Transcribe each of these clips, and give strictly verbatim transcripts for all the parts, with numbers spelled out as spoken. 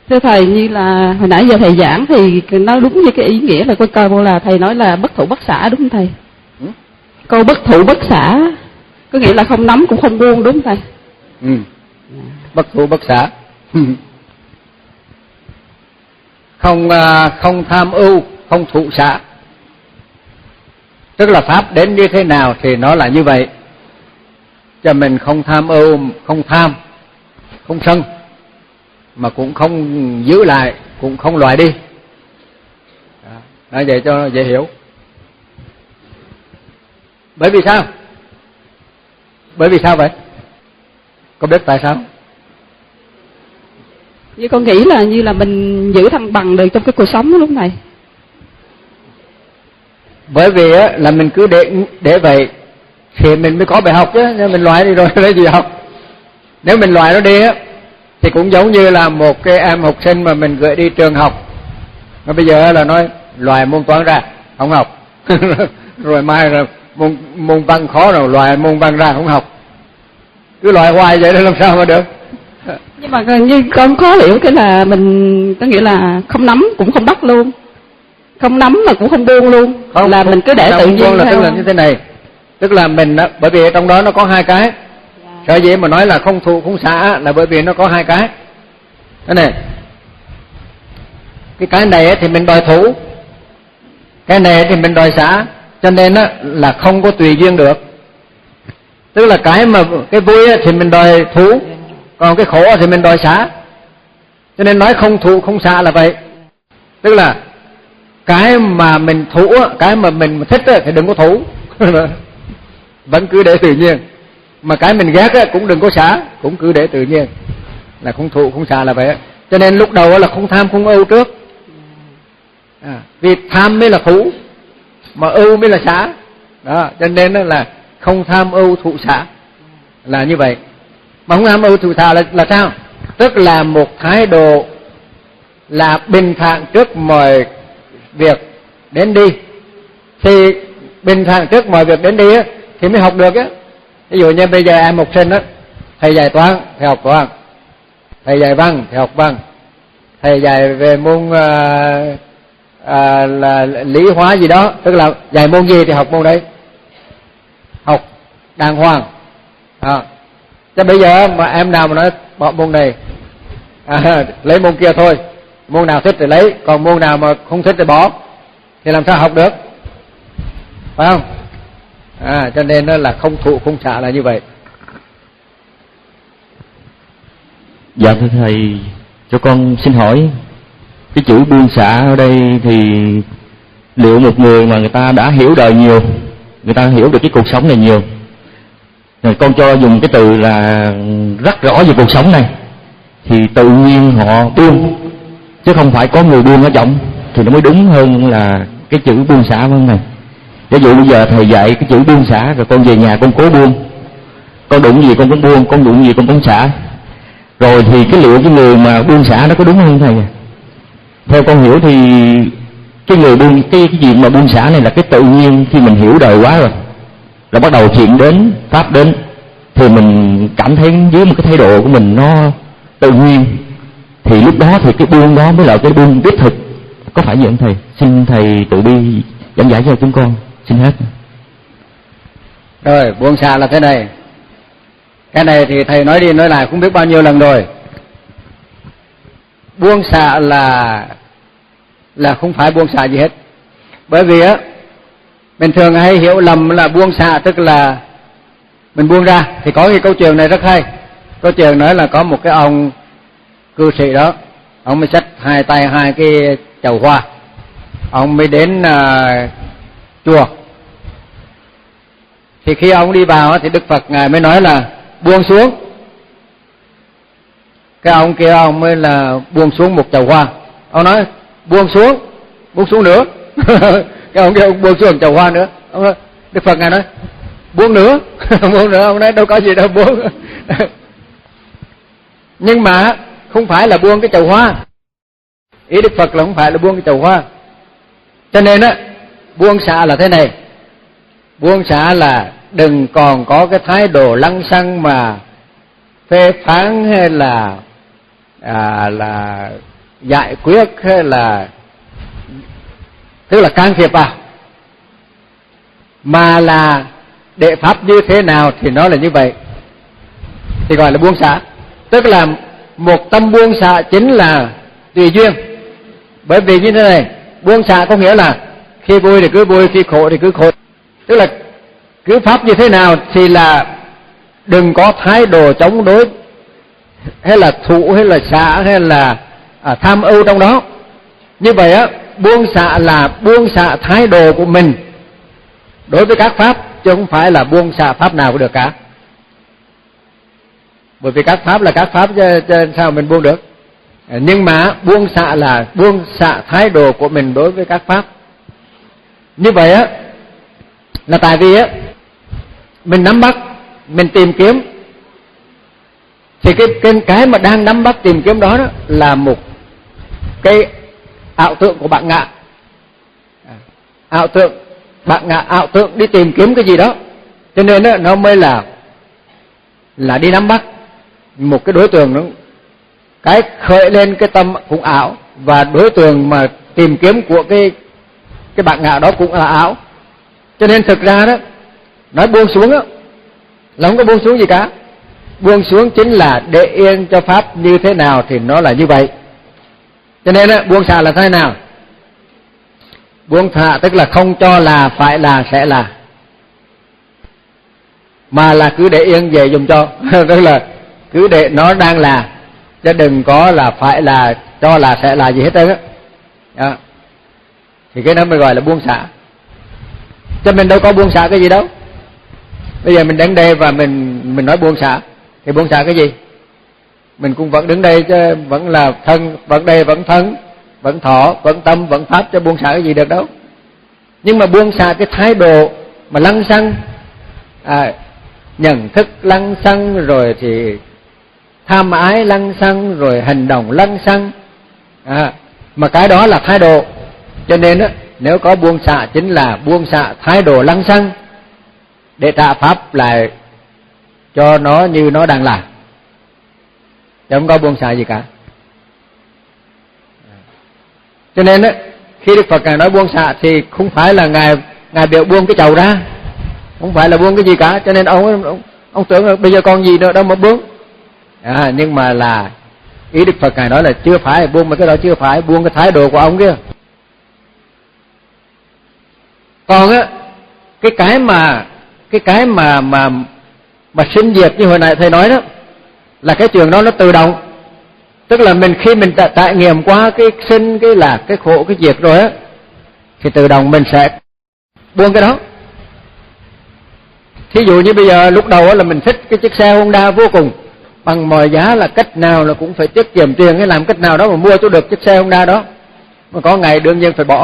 Thưa thầy, như là hồi nãy giờ thầy giảng thì nói đúng như cái ý nghĩa là coi coi bộ là thầy nói là bất thủ bất xả, đúng không thầy? Ừ? Câu bất thủ bất xả có nghĩa là không nắm cũng không buông, đúng không thầy? Ừ. Bất thủ bất xả. Không không tham ưu, không thụ xả. Tức là pháp đến như thế nào thì nó là như vậy. Cho mình không tham ưu, không tham, không sân, mà cũng không giữ lại, cũng không loại đi. Nói vậy cho dễ hiểu. Bởi vì sao? Bởi vì sao vậy? Có biết tại sao? Như con nghĩ là như là mình giữ thăng bằng được trong cái cuộc sống đó, lúc này. Bởi vì á, là mình cứ để để vậy thì mình mới có bài học chứ. Nếu mình loại đi rồi lấy gì học? Nếu mình loại nó đi á thì cũng giống như là một cái em học sinh mà mình gửi đi trường học. Mà bây giờ là nói loại môn toán ra không học. Rồi mai rồi môn môn văn khó rồi loại môn văn ra không học. Cứ loại hoài vậy đó làm sao mà được? Nhưng mà như con khó hiểu cái là mình có nghĩa là không nắm cũng không bắt luôn, không nắm mà cũng không buông luôn, không, là không, mình cứ để tự nhiên là theo. Tức là như thế này, tức là mình á, bởi vì trong đó nó có hai cái. Sở dĩ mà nói là không thụ không xả là bởi vì nó có hai cái. Thế này, cái cái này thì mình đòi thủ, cái này thì mình đòi xả, cho nên á là không có tùy duyên được. Tức là cái mà cái vui thì mình đòi thủ, còn cái khổ thì mình đòi xả. Cho nên nói không thụ không xả là vậy. Tức là cái mà mình thủ, cái mà mình thích thì đừng có thủ, vẫn cứ để tự nhiên. Mà cái mình ghét cũng đừng có xả, cũng cứ để tự nhiên. Là không thụ không xả là vậy. Cho nên lúc đầu là không tham không ưu trước. À, vì tham mới là thủ, mà ưu mới là xả. Đó, cho nên là không tham ưu thụ xả là như vậy. Mà không tham ưu thụ xả là, là sao? Tức là một thái độ là bình thản trước mọi việc đến đi. Thì bình thản trước mọi việc đến đi á, thì mới học được á. Ví dụ như bây giờ em học sinh á, thầy dạy toán thì học toán, thầy dạy văn thì học văn, thầy dạy về môn à, à, là lý hóa gì đó, tức là dạy môn gì thì học môn đấy, học đàng hoàng. À, chứ bây giờ mà em nào mà nói bỏ môn này, à, lấy môn kia thôi, môn nào thích thì lấy, còn môn nào mà không thích thì bỏ, thì làm sao học được, phải không? À, cho nên là không thụ không xả là như vậy. Dạ thưa thầy, cho con xin hỏi cái chữ buông xả ở đây thì liệu một người mà người ta đã hiểu đời nhiều, người ta hiểu được cái cuộc sống này nhiều, rồi con cho dùng cái từ là rất rõ về cuộc sống này, thì tự nhiên họ buông, chứ không phải có người buông ở trọng, thì nó mới đúng hơn là cái chữ buông xả hơn này. Ví dụ bây giờ thầy dạy cái chữ buông xả, rồi con về nhà con cố buông, con đụng gì con cũng buông, con đụng gì con cũng xả, rồi thì cái liệu cái người mà buông xả nó có đúng không thầy? Theo con hiểu thì cái người buông, cái cái chuyện mà buông xả này là cái tự nhiên, khi mình hiểu đời quá rồi, là bắt đầu thiện đến, pháp đến, thì mình cảm thấy dưới một cái thái độ của mình nó tự nhiên, thì lúc đó thì cái buông đó mới là cái buông đích thực. Có phải vậy không thầy? Xin thầy tự bi giảng giải cho chúng con. Xin hết. Rồi, buông xả là thế này. Cái này thì thầy nói đi nói lại không biết bao nhiêu lần rồi. Buông xả là là không phải buông xả gì hết. Bởi vì á, bình thường hay hiểu lầm là buông xả tức là mình buông ra. Thì có cái câu chuyện này rất hay. Câu chuyện nói là có một cái ông cư sĩ đó, ông mới xách hai tay hai cái chậu hoa, ông mới đến uh, chùa. Thì khi ông đi vào thì Đức Phật ngài mới nói là buông xuống. Cái ông kia ông mới là buông xuống một chậu hoa. Ông nói buông xuống, buông xuống nữa. Cái ông kia ông buông xuống chậu hoa nữa. Ông nói, Đức Phật ngài nói buông nữa. Buông nữa. Ông nói đâu có gì đâu buông. Nhưng mà không phải là buông cái chậu hoa. Ý Đức Phật là không phải là buông cái chậu hoa. Cho nên á, buông xả là thế này. Buông xả là đừng còn có cái thái độ lăng xăng mà phê phán hay là à, là giải quyết hay là tức là can thiệp vào, mà là đệ pháp như thế nào thì nó là như vậy, thì gọi là buông xả. Tức là một tâm buông xả chính là tùy duyên. Bởi vì như thế này, buông xả có nghĩa là khi vui thì cứ vui, khi khổ thì cứ khổ. Tức là cứ pháp như thế nào thì là đừng có thái độ chống đối hay là thụ hay là xả hay là à, tham ưu trong đó. Như vậy á, buông xả là buông xả thái độ của mình đối với các pháp, chứ không phải là buông xả pháp nào cũng được cả. Bởi vì các pháp là các pháp chứ, chứ sao mình buông được. Nhưng mà buông xả là buông xả thái độ của mình đối với các pháp. Như vậy á là tại vì á mình nắm bắt, mình tìm kiếm, thì cái cái cái mà đang nắm bắt tìm kiếm đó, đó là một cái ảo tượng của bạn ngạ. Ảo tượng, bạn ngạ ảo tượng đi tìm kiếm cái gì đó, cho nên đó, nó mới là là đi nắm bắt một cái đối tượng đó. Cái khởi lên cái tâm cũng ảo, và đối tượng mà tìm kiếm của cái cái bạn ngạ đó cũng là ảo. Cho nên thực ra đó, nói buông xuống đó, là không có buông xuống gì cả. Buông xuống chính là để yên cho pháp như thế nào thì nó là như vậy. Cho nên đó, buông xả là thế nào? Buông xả tức là không cho là, phải là, sẽ là, mà là cứ để yên về dùng cho. Tức là cứ để nó đang là, chứ đừng có là phải là, cho là, sẽ là gì hết trơn á. Đó. Thì cái đó mới gọi là buông xả. Chứ mình đâu có buông xả cái gì đâu. Bây giờ mình đứng đây và mình mình nói buông xả, thì buông xả cái gì? Mình cũng vẫn đứng đây chứ, vẫn là thân, vẫn đây vẫn thân, vẫn thọ, vẫn tâm, vẫn pháp, chứ buông xả cái gì được đâu. Nhưng mà buông xả cái thái độ mà lăng xăng, à, nhận thức lăng xăng, rồi thì tham ái lăng xăng, rồi hành động lăng xăng, à, mà cái đó là thái độ. Cho nên á, nếu có buông xả chính là buông xả thái độ lăng xăng, để trả pháp lại cho nó như nó đang là, chứ không có buông xả gì cả. Cho nên á, khi Đức Phật Ngài nói buông xả thì không phải là Ngài Ngài biểu buông cái chầu ra, không phải là buông cái gì cả. Cho nên ông ông, ông tưởng là bây giờ còn gì nữa đâu mà buông. À, nhưng mà là ý Đức Phật Ngài nói là chưa phải buông, mà cái đó chưa phải buông cái thái độ của ông kia. Còn á, cái cái mà cái cái mà mà mà sinh diệt như hồi nãy thầy nói đó, là cái chuyện đó nó tự động. Tức là mình khi mình trải nghiệm qua cái sinh, cái lạc, cái khổ, cái diệt rồi á, thì tự động mình sẽ buông cái đó. Thí dụ như bây giờ lúc đầu là mình thích cái chiếc xe Honda vô cùng, bằng mọi giá là cách nào là cũng phải tiết kiệm tiền hay làm cách nào đó mà mua cho được chiếc xe Honda đó. Mà có ngày đương nhiên phải bỏ.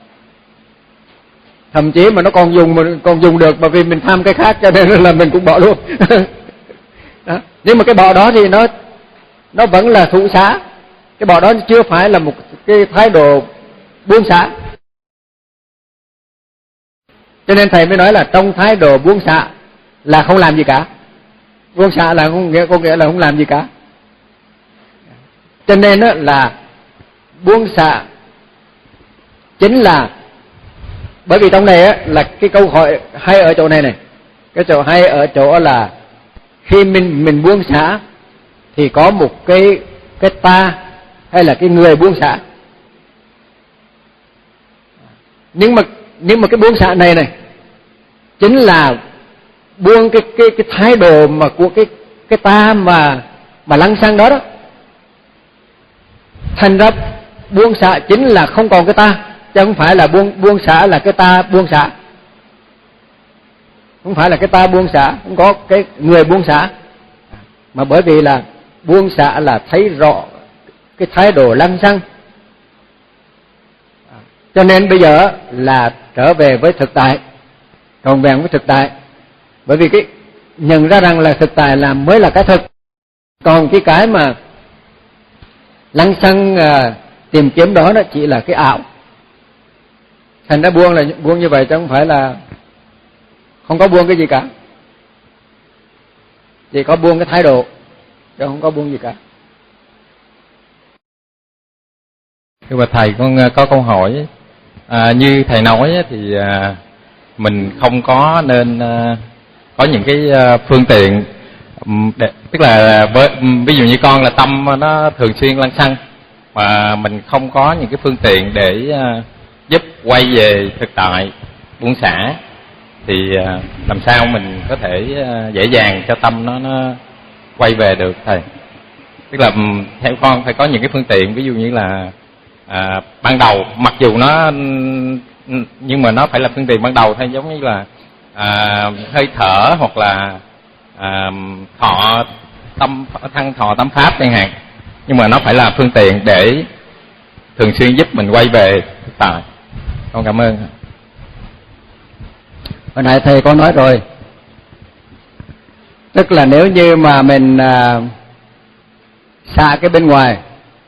Thậm chí mà nó còn dùng mà còn dùng được, bởi vì mình tham cái khác cho nên là mình cũng bỏ luôn. Đó. Nhưng mà cái bỏ đó thì nó nó vẫn là thụ xả. Cái bỏ đó chưa phải là một cái thái độ buông xả. Cho nên thầy mới nói là trong thái độ buông xả là không làm gì cả. Buông xả là không nghĩa, có nghĩa là không làm gì cả. Cho nên là buông xả chính là, bởi vì trong này á, là cái câu hỏi hay ở chỗ này này. Cái chỗ hay ở chỗ là khi mình mình buông xả thì có một cái cái ta hay là cái người buông xả. Nhưng mà nhưng mà cái buông xả này này chính là buông cái cái cái thái độ mà của cái cái ta mà mà lăng xăng đó đó. Thành ra buông xả chính là không còn cái ta, chứ không phải là buông buông xả là cái ta buông xả. Không phải là cái ta buông xả, không có cái người buông xả. Mà bởi vì là buông xả là thấy rõ cái thái độ lăng xăng. Cho nên bây giờ là trở về với thực tại, trọn vẹn với thực tại. Bởi vì cái nhận ra rằng là thực tại là mới là cái thực. Còn cái cái mà lăng xăng à, tìm kiếm đó nó chỉ là cái ảo. Thành ra buông là buông như vậy chứ không phải là không có buông cái gì cả. Chỉ có buông cái thái độ, chứ không có buông gì cả. Thưa bà thầy, con có câu hỏi. À, như thầy nói thì à, mình không có nên à, có những cái à, phương tiện để, tức là với, ví dụ như con là tâm nó thường xuyên lăng xăng, mà mình không có những cái phương tiện để à, giúp quay về thực tại, buông xả, thì à, làm sao mình có thể à, dễ dàng cho tâm nó nó quay về được thầy? Tức là theo con phải có những cái phương tiện, ví dụ như là à, ban đầu, mặc dù nó nhưng mà nó phải là phương tiện ban đầu thôi, giống như là à, hơi thở hoặc là à, thọ tâm thăng thọ tâm pháp chẳng hạn, nhưng mà nó phải là phương tiện để thường xuyên giúp mình quay về thực tại. Con cảm ơn. Hồi nãy thầy có nói rồi, tức là nếu như mà mình à, xả cái bên ngoài,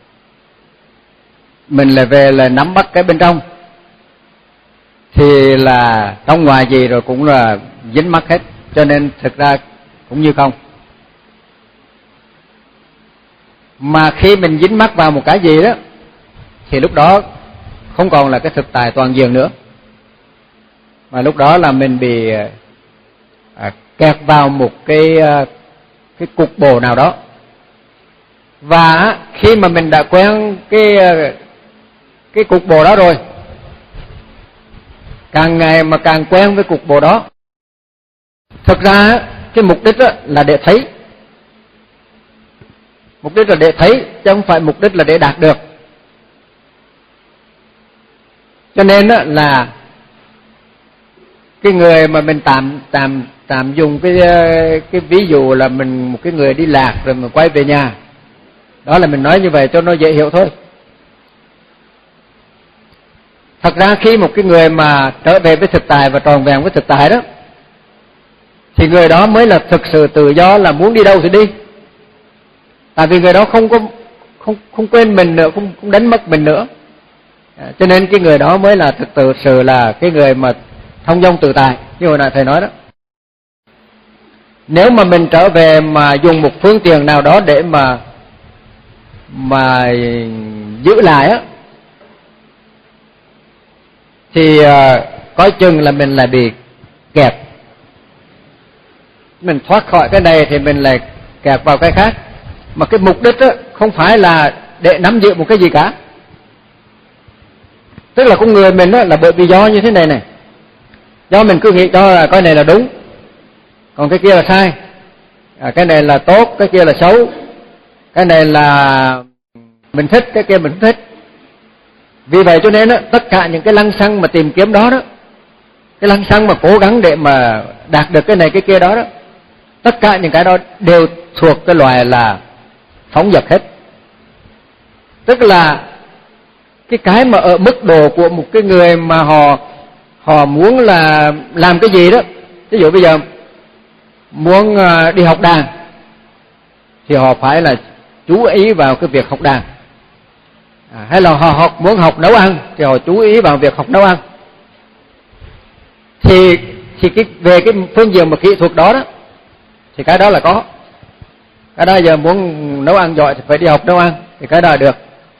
mình lại về là nắm bắt cái bên trong, thì là trong ngoài gì rồi cũng là dính mắc hết, cho nên thực ra cũng như không. Mà khi mình dính mắc vào một cái gì đó thì lúc đó không còn là cái thực tại toàn diện nữa, mà lúc đó là mình bị à, kẹt vào một cái cái cục bộ nào đó. Và khi mà mình đã quen cái cái cục bộ đó rồi, càng ngày mà càng quen với cục bộ đó, thực ra cái mục đích là để thấy, mục đích là để thấy chứ không phải mục đích là để đạt được. Cho nên là cái người mà mình tạm tạm tạm dùng cái cái ví dụ là mình một cái người đi lạc rồi mình quay về nhà, đó là mình nói như vậy cho nó dễ hiểu thôi. Thật ra khi một cái người mà trở về với thực tại và tròn vẹn với thực tại đó, thì người đó mới là thực sự tự do, là muốn đi đâu thì đi. Tại vì người đó không có không không quên mình nữa, không không đánh mất mình nữa. À, cho nên cái người đó mới là thực tự sự là cái người mà thông dong tự tại, như hồi nãy thầy nói đó. Nếu mà mình trở về mà dùng một phương tiện nào đó để mà mà giữ lại á, thì uh, coi chừng là mình lại bị kẹt. Mình thoát khỏi cái này thì mình lại kẹt vào cái khác. Mà cái mục đích á, không phải là để nắm giữ một cái gì cả. Tức là con người mình á, là bởi vì do như thế này này, do mình cứ nghĩ cho là cái này là đúng, còn cái kia là sai, à, cái này là tốt, cái kia là xấu, cái này là mình thích, cái kia mình không thích. Vì vậy cho nên á, tất cả những cái lăng xăng mà tìm kiếm đó đó, cái lăng xăng mà cố gắng để mà đạt được cái này cái kia đó đó, tất cả những cái đó đều thuộc cái loại là phóng dật hết. Tức là cái cái mà ở mức độ của một cái người mà họ họ muốn là làm cái gì đó, ví dụ bây giờ muốn đi học đàn thì họ phải là chú ý vào cái việc học đàn, à, hay là họ học muốn học nấu ăn thì họ chú ý vào việc học nấu ăn. Thì thì cái về cái phương diện mà kỹ thuật đó đó thì cái đó là có. Cái đó giờ muốn nấu ăn giỏi thì phải đi học nấu ăn, thì cái đó là được.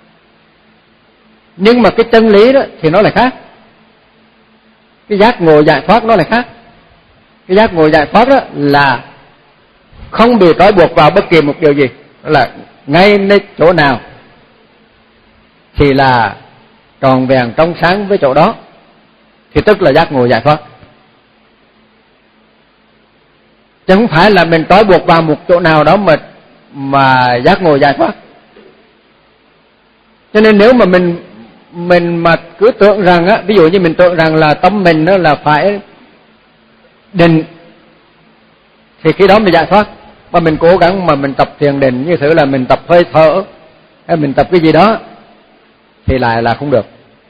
Nhưng mà cái chân lý đó thì nó lại khác. Cái giác ngộ giải thoát nó lại khác. Cái giác ngộ giải thoát đó là không bị trói buộc vào bất kỳ một điều gì, đó là ngay nơi chỗ nào thì là tròn vẹn trong sáng với chỗ đó, thì tức là giác ngộ giải thoát. Chứ không phải là mình trói buộc vào một chỗ nào đó mà mà giác ngộ giải thoát. Cho nên nếu mà mình mình mà cứ tưởng rằng á, ví dụ như mình tưởng rằng là tâm mình nó là phải định, thì khi đó mình giải thoát. Mà mình cố gắng mà mình tập thiền định, như thử là mình tập hơi thở hay mình tập cái gì đó thì lại là không được.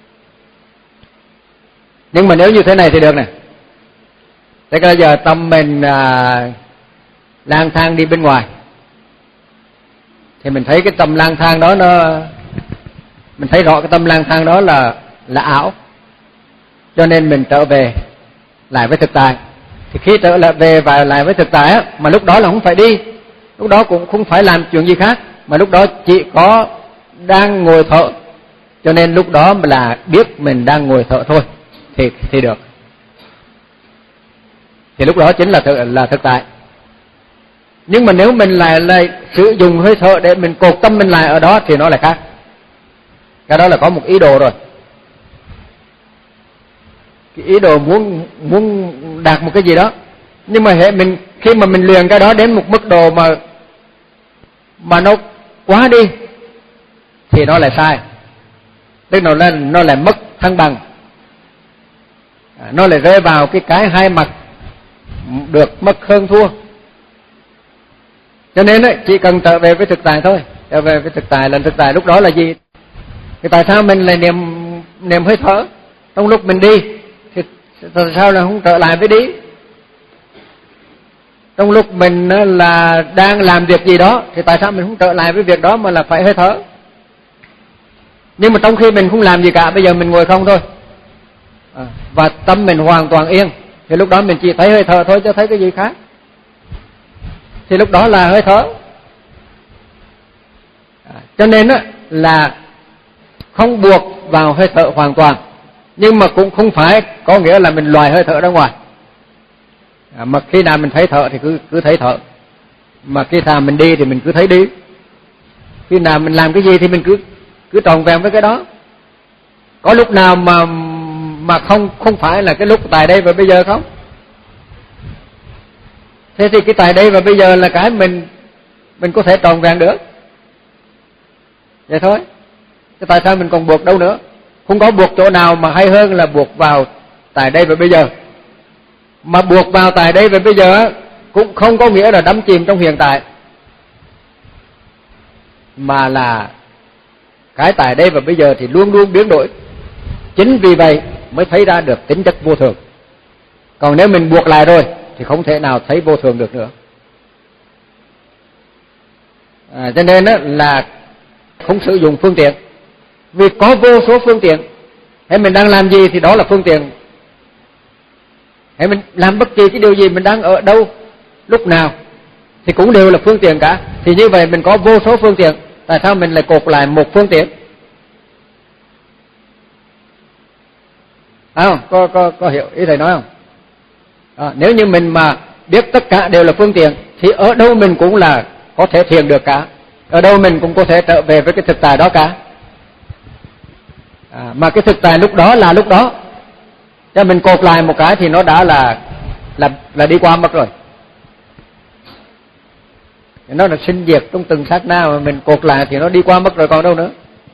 Nhưng mà nếu như thế này thì được này. Thế bây giờ tâm mình à, lang thang đi bên ngoài, thì mình thấy cái tâm lang thang đó nó, mình thấy rõ cái tâm lang thang đó là là ảo, cho nên mình trở về lại với thực tại. Thì khi trở lại về và lại với thực tại á, mà lúc đó là không phải đi, lúc đó cũng không phải làm chuyện gì khác, mà lúc đó chỉ có đang ngồi thở cho nên lúc đó là biết mình đang ngồi thở thôi thì thì được, thì lúc đó chính là thực, là thực tại. Nhưng mà nếu mình lại lại sử dụng hơi thở để mình cột tâm mình lại ở đó thì nó lại khác. Cái đó là có một ý đồ rồi, cái ý đồ muốn muốn đạt một cái gì đó. Nhưng mà hệ mình khi mà mình luyện cái đó đến một mức độ mà mà nó quá đi thì nó lại sai, tức là nó nó lại mất thăng bằng, à, nó lại rơi vào cái cái hai mặt, được mất hơn thua. Cho nên ấy, chỉ cần trở về với thực tại thôi, trở về với thực tại. Là thực tại lúc đó là gì? Thì tại sao mình lại niệm niệm hơi thở trong lúc mình đi? Thì tại sao là không trở lại với đi? Trong lúc mình là đang làm việc gì đó thì tại sao mình không trở lại với việc đó mà là phải hơi thở? Nhưng mà trong khi mình không làm gì cả, bây giờ mình ngồi không thôi, à, và tâm mình hoàn toàn yên, thì lúc đó mình chỉ thấy hơi thở thôi chứ thấy cái gì khác, thì lúc đó là hơi thở. À, cho nên á, là không buộc vào hơi thở hoàn toàn, nhưng mà cũng không phải có nghĩa là mình loại hơi thở ra ngoài. À, mà khi nào mình thấy thở thì cứ cứ thấy thở, mà khi nào mình đi thì mình cứ thấy đi, khi nào mình làm cái gì thì mình cứ cứ tròn vẹn với cái đó. Có lúc nào mà mà không không phải là cái lúc tại đây và bây giờ không? Thế thì cái tại đây và bây giờ là cái mình mình có thể tròn vẹn được. Vậy thôi. Thế tại sao mình còn buộc đâu nữa? Không có buộc chỗ nào mà hay hơn là buộc vào tại đây và bây giờ. Mà buộc vào tại đây và bây giờ cũng không có nghĩa là đắm chìm trong hiện tại, mà là cái tại đây và bây giờ thì luôn luôn biến đổi. Chính vì vậy mới thấy ra được tính chất vô thường. Còn nếu mình buộc lại rồi thì không thể nào thấy vô thường được nữa. À, cho nên là không sử dụng phương tiện, vì có vô số phương tiện. Hay mình đang làm gì thì đó là phương tiện. Hay mình làm bất kỳ cái điều gì, mình đang ở đâu, lúc nào thì cũng đều là phương tiện cả. Thì như vậy mình có vô số phương tiện, tại sao mình lại cột lại một phương tiện? À, không? Có, có, có hiểu ý thầy nói không? À, nếu như mình mà biết tất cả đều là phương tiện thì ở đâu mình cũng là có thể thiền được cả, ở đâu mình cũng có thể trở về với cái thực tại đó cả. À, mà cái thực tại lúc đó là lúc đó, cho mình cột lại một cái thì nó đã là là là đi qua mất rồi. Nó là sinh diệt trong từng sát na, mà mình cột lại thì nó đi qua mất rồi, còn đâu nữa.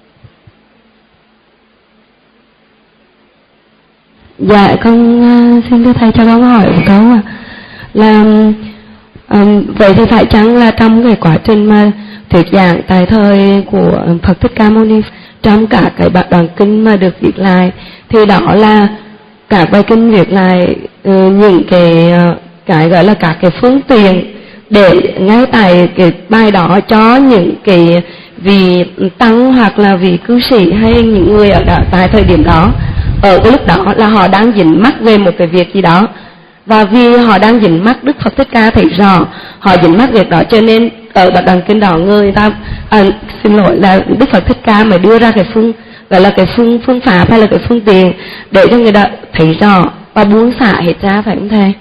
Dạ, con uh, xin thưa thầy cho con hỏi một câu à, là um, vậy thì phải chăng là trong cái quá trình mà thuyết giảng tại thời của Phật Thích Ca Mâu Ni, trong cả cái đoạn kinh mà được viết lại thì đó là cả bài kinh viết lại uh, những cái uh, cái gọi là các cái phương tiện để ngay tại cái bài đó cho những cái vị tăng hoặc là vị cư sĩ hay những người ở đó tại thời điểm đó, ở cái lúc đó là họ đang dính mắc về một cái việc gì đó, và vì họ đang dính mắc, Đức Phật Thích Ca thấy rõ họ dính mắc việc đó, cho nên ở đoạn kinh đó người ta à, xin lỗi là Đức Phật Thích Ca mới đưa ra cái phương gọi là cái phương phương pháp hay là cái phương tiện để cho người ta thấy rõ và buông xả hết ra, phải không thầy?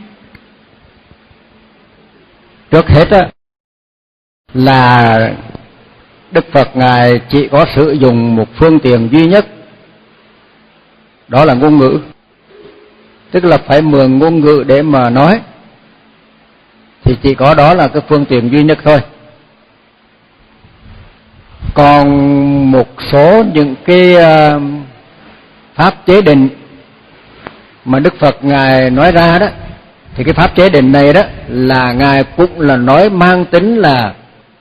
Trước hết á, là Đức Phật Ngài chỉ có sử dụng một phương tiện duy nhất, đó là ngôn ngữ. Tức là phải mượn ngôn ngữ để mà nói, thì chỉ có đó là cái phương tiện duy nhất thôi. Còn một số những cái uh, pháp chế định mà Đức Phật Ngài nói ra đó, thì cái pháp chế định này đó là Ngài cũng là nói mang tính là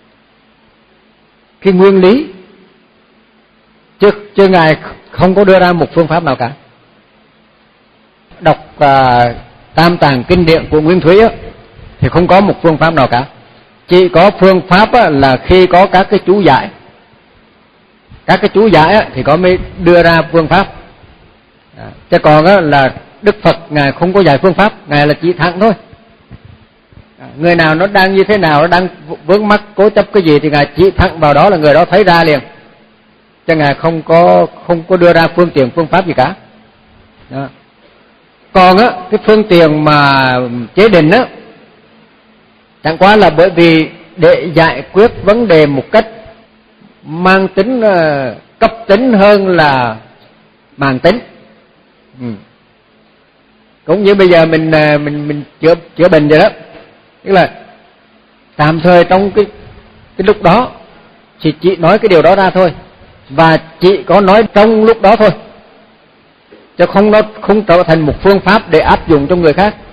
cái nguyên lý, chứ, chứ Ngài không có đưa ra một phương pháp nào cả. Đọc uh, Tam Tạng Kinh Điển của Nguyên Thủy á, thì không có một phương pháp nào cả. Chỉ có phương pháp á, là khi có các cái chú giải. Các cái chú giải á, thì có mới đưa ra phương pháp. À, chứ còn á, là Đức Phật Ngài không có dạy phương pháp, Ngài là chỉ thẳng thôi. À, người nào nó đang như thế nào, nó đang vướng mắc cố chấp cái gì thì Ngài chỉ thẳng vào đó là người đó thấy ra liền. Cho chứ Ngài không có không có đưa ra phương tiện phương pháp gì cả. Đó. Còn á, cái phương tiện mà chế định á, chẳng qua là bởi vì để giải quyết vấn đề một cách mang tính uh, cấp tính hơn là màn tính. Ừ. Cũng như bây giờ mình uh, mình mình chữa chữa bệnh vậy đó, tức là tạm thời trong cái cái lúc đó chỉ chỉ nói cái điều đó ra thôi, và chỉ có nói trong lúc đó thôi, chứ không nó không trở thành một phương pháp để áp dụng cho người khác.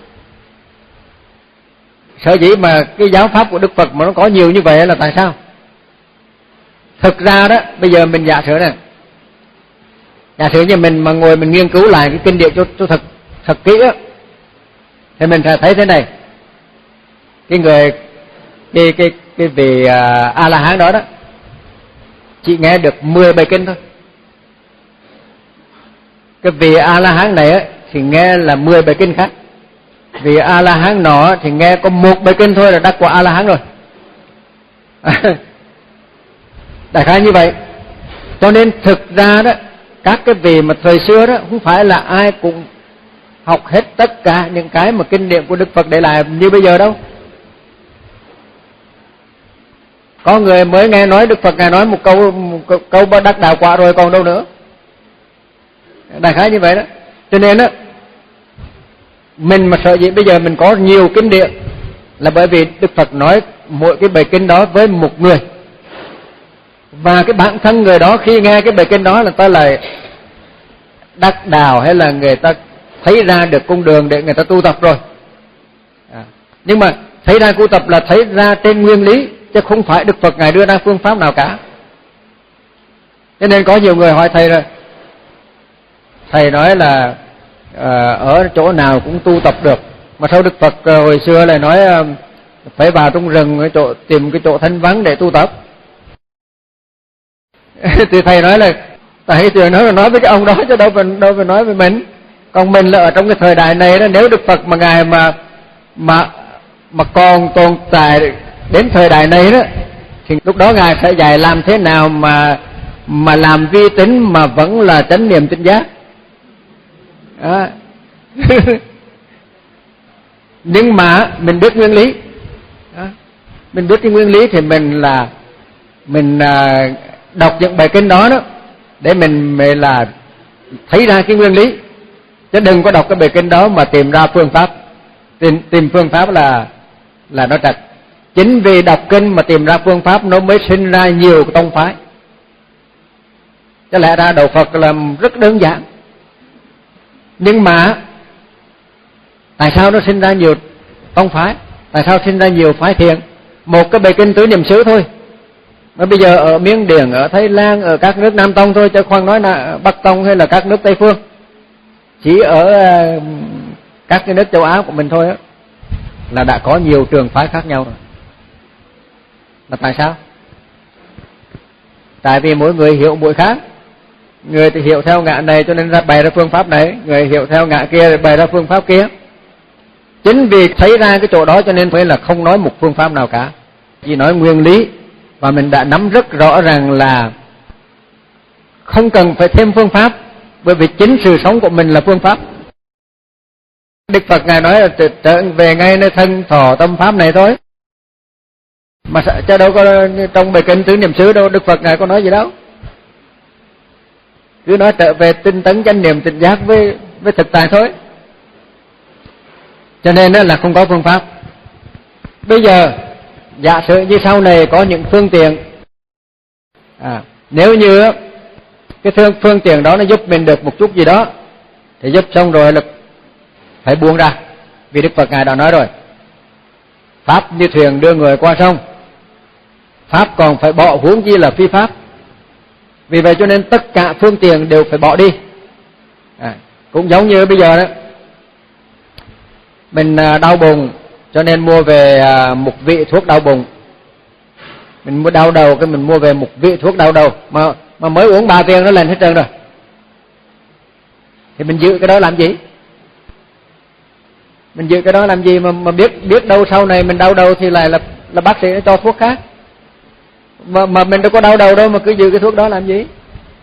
Sở dĩ mà cái giáo pháp của Đức Phật mà nó có nhiều như vậy là tại sao? Thực ra đó, bây giờ mình giả sử này, giả sử như mình mà ngồi mình nghiên cứu lại cái kinh điển cho, cho thật thật kỹ á, thì mình sẽ thấy thế này: cái người cái cái cái vị uh, A La Hán đó đó chỉ nghe được mười bài kinh thôi. Cái vị A La Hán này á thì nghe là mười bài kinh khác. Vì A La Hán nọ thì nghe có một bài kinh thôi là đắc quả A La Hán rồi. Đại khái như vậy. Cho nên thực ra đó, các cái vị mà thời xưa đó không phải là ai cũng học hết tất cả những cái mà kinh điển của Đức Phật để lại như bây giờ đâu. Có người mới nghe nói Đức Phật Ngài nói một câu một câu đắc đạo quả rồi còn đâu nữa. Đại khái như vậy đó. Cho nên đó, mình mà sợ gì bây giờ mình có nhiều kinh điển là bởi vì Đức Phật nói mỗi cái bài kinh đó với một người, và cái bản thân người đó khi nghe cái bài kinh đó là ta lại đắc đạo, hay là người ta thấy ra được con đường để người ta tu tập rồi. À, nhưng mà thấy ra tu tập là thấy ra trên nguyên lý, chứ không phải Đức Phật Ngài đưa ra phương pháp nào cả. Cho nên có nhiều người hỏi thầy rồi, thầy nói là à, ở chỗ nào cũng tu tập được, mà sao Đức Phật hồi xưa lại nói à, phải vào trong rừng cái chỗ, tìm cái chỗ thanh vắng để tu tập. Thì thầy nói là tại vì nói là nói với cái ông đó chứ đâu phải đâu phải nói với mình. Còn mình là ở trong cái thời đại này đó, nếu Đức Phật mà Ngài mà mà mà còn tồn tại đến thời đại này đó, thì lúc đó Ngài sẽ dạy làm thế nào mà mà làm vi tín mà vẫn là chánh niệm tinh giác. À. Nhưng mà mình biết nguyên lý, à. mình biết cái nguyên lý thì mình là mình à, đọc những bài kinh đó đó để mình mình là thấy ra cái nguyên lý, chứ đừng có đọc cái bài kinh đó mà tìm ra phương pháp. Tìm tìm phương pháp là là nó trật. Chính vì đọc kinh mà tìm ra phương pháp nó mới sinh ra nhiều tông phái. Chứ lẽ ra đạo Phật là rất đơn giản. Nhưng mà tại sao nó sinh ra nhiều tông phái? Tại sao sinh ra nhiều phái thiện? Một cái bài kinh tứ niệm xứ thôi, mà bây giờ ở Miến Điện, ở Thái Lan, ở các nước Nam Tông thôi, chứ khoan nói là Bắc Tông hay là các nước Tây Phương, chỉ ở các cái nước châu Á của mình thôi á, là đã có nhiều trường phái khác nhau rồi. Là tại sao? Tại vì mỗi người hiểu mỗi khác. Người thì hiểu theo ngã này cho nên ra bày ra phương pháp này, người hiểu theo ngã kia thì bày ra phương pháp kia. Chính vì thấy ra cái chỗ đó cho nên phải là không nói một phương pháp nào cả, chỉ nói nguyên lý. Và mình đã nắm rất rõ ràng là không cần phải thêm phương pháp, bởi vì chính sự sống của mình là phương pháp. Đức Phật Ngài nói là trở về ngay nơi thân thọ tâm pháp này thôi. Mà chứ đâu có trong bài kinh tứ niệm xứ đâu, Đức Phật Ngài có nói gì đâu. Cứ nói trở về tinh tấn chánh niệm tỉnh giác với với thực tại thôi. Cho nên đó là không có phương pháp. Bây giờ giả sử như sau này có những phương tiện, à, nếu như cái phương, phương tiện đó nó giúp mình được một chút gì đó thì giúp xong rồi là phải buông ra. Vì Đức Phật Ngài đã nói rồi, pháp như thuyền đưa người qua sông, pháp còn phải bỏ, huống chi là phi pháp. Vì vậy cho nên tất cả phương tiện đều phải bỏ đi. À, cũng giống như bây giờ đó, mình đau bụng cho nên mua về một vị thuốc đau bụng. Mình mua đau đầu cái mình mua về một vị thuốc đau đầu, mà mà mới uống ba viên nó lên hết trơn rồi. Thì mình giữ cái đó làm gì? Mình giữ cái đó làm gì mà mà biết biết đâu sau này mình đau đầu thì lại là là bác sĩ nó cho thuốc khác. Mà mà mình đâu có đau đầu đâu mà cứ giữ cái thuốc đó làm gì?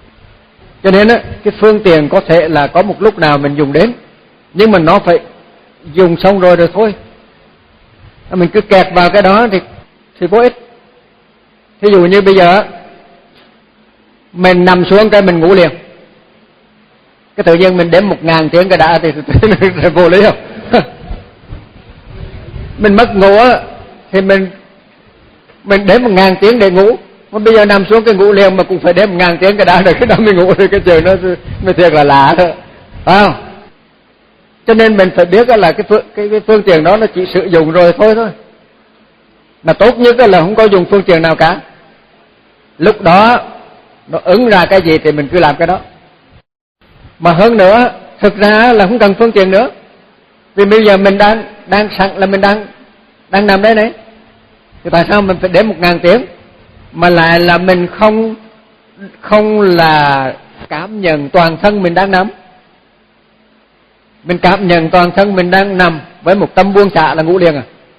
Cho nên á, cái phương tiện có thể là có một lúc nào mình dùng đến, nhưng mà nó phải dùng xong rồi rồi thôi. Mình cứ kẹt vào cái đó thì thì vô ích. Thí dụ như bây giờ mình nằm xuống cái mình ngủ liền, cái tự nhiên mình đếm một ngàn tiếng cái đã thì, thì, thì, thì vô lý không? Mình mất ngủ á thì mình mình đếm một ngàn tiếng để ngủ, mà bây giờ nằm xuống cái ngủ liền mà cũng phải đếm một ngàn tiếng cái đã rồi cái đó mình ngủ thì cái chuyện nó mới thiệt là lạ thôi, phải không? Cho nên mình phải biết là cái phương, cái, cái phương tiện đó nó chỉ sử dụng rồi thôi thôi. Mà tốt nhất là không có dùng phương tiện nào cả. Lúc đó nó ứng ra cái gì thì mình cứ làm cái đó. Mà hơn nữa, thực ra là không cần phương tiện nữa. Vì bây giờ mình đang đang sẵn là mình đang đang nằm đấy này. Thì tại sao mình phải đếm một ngàn tiếng mà lại là mình không không là cảm nhận toàn thân mình đang nằm? Mình cảm nhận toàn thân mình đang nằm với một tâm buông xả là ngủ liền à.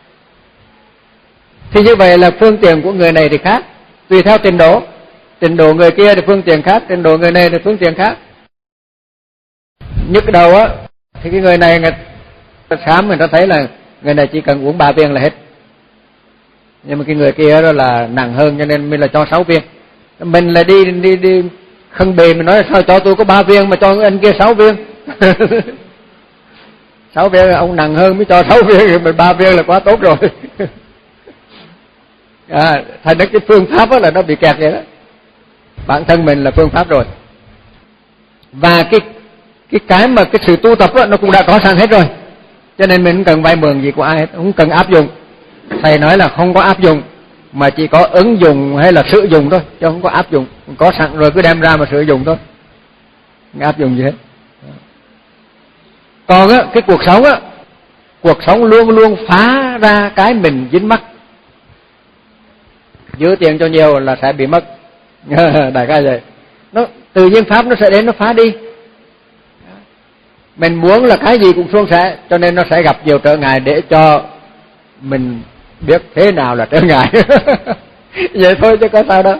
Thì như vậy là phương tiện của người này thì khác, tùy theo trình độ. Trình độ người kia thì phương tiện khác, trình độ người này thì phương tiện khác. Nhức đầu á thì cái người này người ta khám người ta thấy là người này chỉ cần uống ba viên là hết. Nhưng mà cái người kia đó là nặng hơn cho nên mình là cho sáu viên. Mình là đi đi đi khân bề mình nói sao cho tôi có ba viên mà cho anh kia sáu viên. Sáu viên ông nặng hơn mới cho sáu viên, thì mình ba viên là quá tốt rồi. À, thành ra cái phương pháp đó là nó bị kẹt vậy đó. Bản thân mình là phương pháp rồi. Và cái cái cái mà cái sự tu tập đó, nó cũng đã có sẵn hết rồi. Cho nên mình không cần vay mượn gì của ai hết, không cần áp dụng. Thầy nói là không có áp dụng, mà chỉ có ứng dụng hay là sử dụng thôi, chứ không có áp dụng. Có sẵn rồi cứ đem ra mà sử dụng thôi, không áp dụng gì hết. Còn á, cái cuộc sống á, cuộc sống luôn luôn phá ra cái mình dính mắc. Giữ tiền cho nhiều là sẽ bị mất. Đại ca vậy. Nó tự nhiên pháp nó sẽ đến nó phá đi. Mình muốn là cái gì cũng suôn sẻ, cho nên nó sẽ gặp nhiều trở ngại để cho mình biết thế nào là trở ngại. Vậy thôi chứ có sao đâu.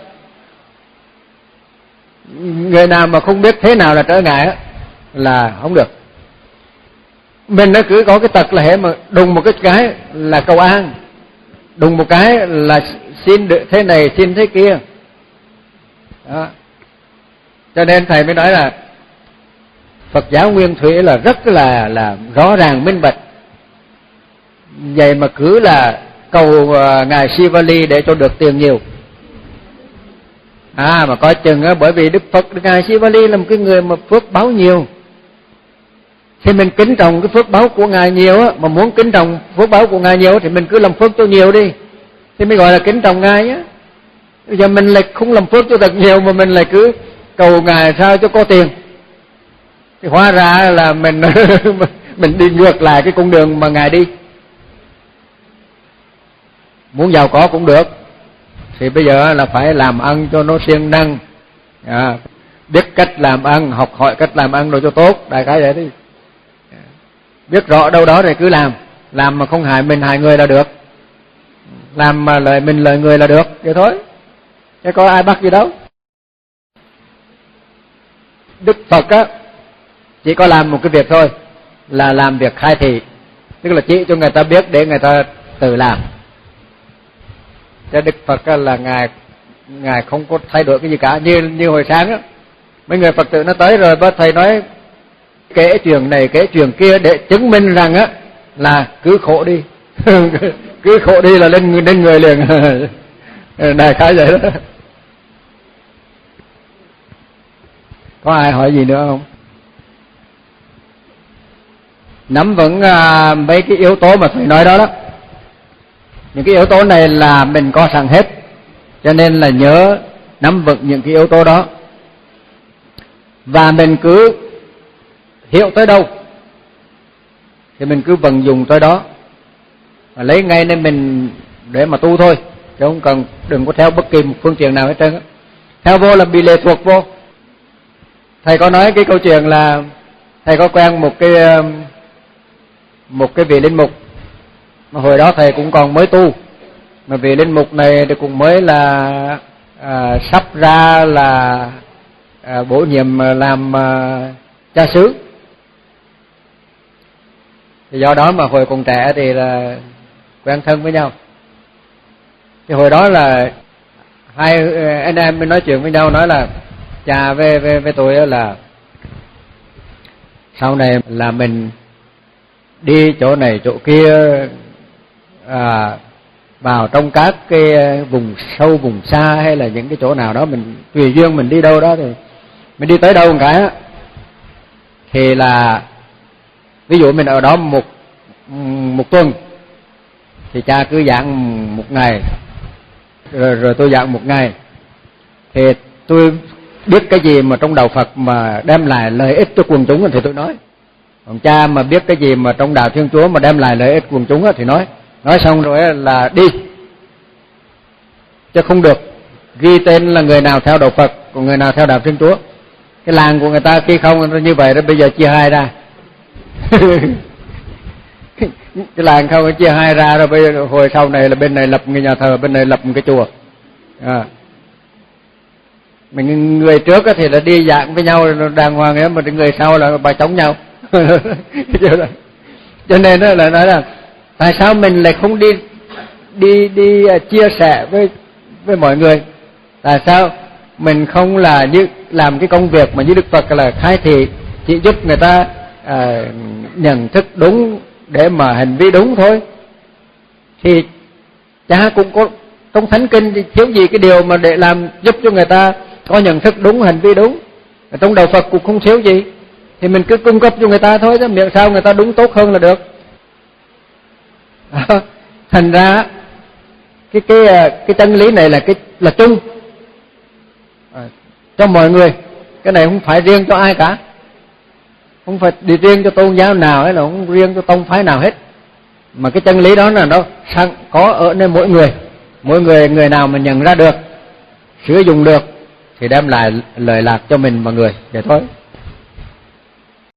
Người nào mà không biết thế nào là trở ngại á là không được. Mình nó cứ có cái tật là hệ mà đùng một cái cái là cầu an, đùng một cái là xin được thế này xin thế kia đó. Cho nên thầy mới nói là Phật giáo nguyên thủy là rất là là rõ ràng minh bạch. Vậy mà cứ là cầu uh, ngài Sivali để cho được tiền nhiều. À mà coi chừng á, bởi vì Đức Phật ngài Sivali là một cái người mà phước báo nhiều, thì mình kính trọng cái phước báo của ngài nhiều á, mà muốn kính trọng phước báo của ngài nhiều thì mình cứ làm phước cho nhiều đi, thì mới gọi là kính trọng ngài á. Bây giờ mình lại không làm phước cho thật nhiều mà mình lại cứ cầu ngài sao cho có tiền, thì hóa ra là mình mình đi ngược lại cái con đường mà ngài đi. Muốn giàu có cũng được, thì bây giờ là phải làm ăn cho nó siêng năng, à, biết cách làm ăn, học hỏi cách làm ăn rồi cho tốt, đại khái vậy đi. Biết rõ đâu đó thì cứ làm, làm mà không hại mình hại người là được, làm mà lợi mình lợi người là được, vậy thôi, chứ có ai bắt gì đâu. Đức Phật á chỉ có làm một cái việc thôi, là làm việc khai thị, tức là chỉ cho người ta biết để người ta tự làm. Cho Đức Phật á, là ngài ngài không có thay đổi cái gì cả. Như như hồi sáng á, mấy người Phật tử nó tới rồi bác thầy nói kể chuyện này kể chuyện kia để chứng minh rằng á là cứ khổ đi. Cứ khổ đi là lên lên người liền. Này khá vậy đó. Có ai hỏi gì nữa không? Nắm vững à, mấy cái yếu tố mà thầy nói đó đó. Những cái yếu tố này là mình có sẵn hết, cho nên là nhớ nắm vững những cái yếu tố đó. Và mình cứ hiểu tới đâu thì mình cứ vận dụng tới đó, và lấy ngay nên mình để mà tu thôi, chứ không cần đừng có theo bất kỳ một phương tiện nào hết trơn á. Theo vô là bị lệ thuộc vô. Thầy có nói cái câu chuyện là thầy có quen một cái một cái vị linh mục mà hồi đó thầy cũng còn mới tu, mà vị linh mục này thì cũng mới là à, sắp ra là à, bổ nhiệm làm à, cha xứ. Thì do đó mà hồi còn trẻ thì là quen thân với nhau. Thì hồi đó là hai anh em mới nói chuyện với nhau, nói là cha với với, với tôi là sau này là mình đi chỗ này chỗ kia, à, vào trong các cái vùng sâu vùng xa hay là những cái chỗ nào đó, mình tùy duyên mình đi đâu đó, thì mình đi tới đâu một cái á, thì là ví dụ mình ở đó một một tuần thì cha cứ giảng một ngày, rồi rồi tôi giảng một ngày, thì tôi biết cái gì mà trong đạo Phật mà đem lại lợi ích cho quần chúng thì tôi nói. Còn cha mà biết cái gì mà trong đạo Thiên Chúa mà đem lại lợi ích quần chúng thì nói. Nói xong rồi là đi. Chứ không được ghi tên là người nào theo đạo Phật, còn người nào theo đạo Thiên Chúa. Cái làng của người ta khi không như vậy đó, bây giờ chia hai ra. Cái làng không chia hai ra rồi, bây giờ hồi sau này là bên này lập một nhà thờ, bên này lập một cái chùa. À. Mình người trước thì là đi dạng với nhau đàng hoàng ấy, mà người sau là bà chống nhau. Cho nên đó là nói là tại sao mình lại không đi đi đi chia sẻ với với mọi người? Tại sao mình không là như làm cái công việc mà như Đức Phật là khai thị, chỉ giúp người ta à, nhận thức đúng để mà hành vi đúng thôi? Thì cha cũng có trong thánh kinh thì thiếu gì cái điều mà để làm giúp cho người ta có nhận thức đúng, hành vi đúng. Ở trong đạo Phật cũng không thiếu gì, thì mình cứ cung cấp cho người ta thôi, chứ miệng sao người ta đúng tốt hơn là được. À, thành ra cái cái cái chân lý này là cái là chung à, cho mọi người. Cái này không phải riêng cho ai cả, không phải đi riêng cho tôn giáo nào hay là không riêng cho tông phái nào hết, mà cái chân lý đó là nó sang có ở nơi mỗi người. Mỗi người người nào mà nhận ra được, sử dụng được thì đem lại lợi lạc cho mình và người vậy thôi.